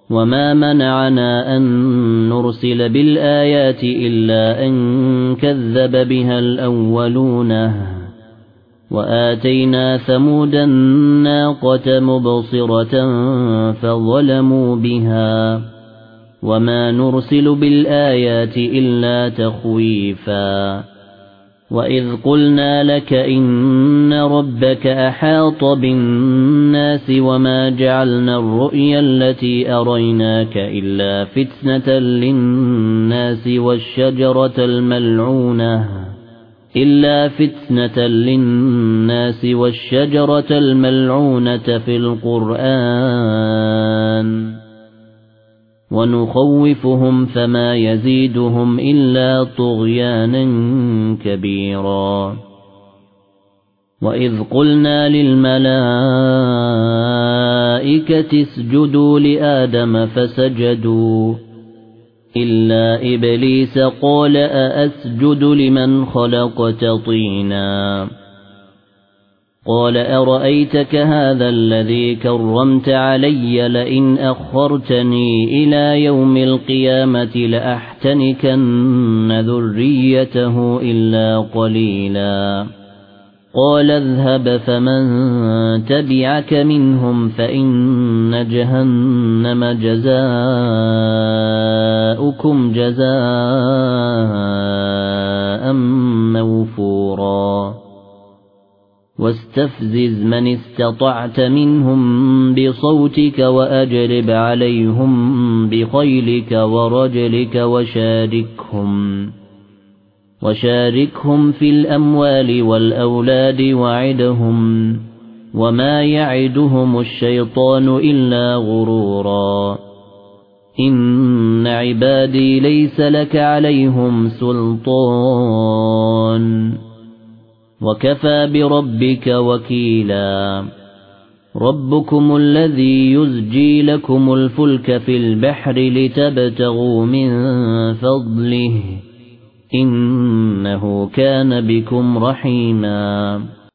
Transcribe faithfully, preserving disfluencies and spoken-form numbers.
وما منعنا أن نرسل بالآيات إلا أن كذب بها الأولون وآتينا ثمود الناقة مبصرة فظلموا بها وما نرسل بالآيات إلا تخويفا وإذ قلنا لك إن ربك أحاط بالناس وما جعلنا الرؤيا التي أريناك إلا فتنة للناس والشجرة الملعونة إلا فتنة للناس والشجرة الملعونة في القرآن ونخوفهم فما يزيدهم إلا طغيانا كبيرا وإذ قلنا للملائكة اسجدوا لآدم فسجدوا إلا إبليس قال أأسجد لمن خلقت طينا قال أرأيتك هذا الذي كرمت علي لئن أخرتني إلى يوم القيامة لأحتنكن ذريته إلا قليلا قال اذهب فمن تبعك منهم فإن جهنم جزاؤكم جزاء موفورا واستفزز من استطعت منهم بصوتك وأجلب عليهم بخيلك ورجلك وشاركهم وشاركهم في الأموال والأولاد وعدهم وما يعدهم الشيطان إلا غرورا إن عبادي ليس لك عليهم سلطان وكفى بربك وكيلا ربكم الذي يزجي لكم الفلك في البحر لتبتغوا من فضله إنه كان بكم رحيما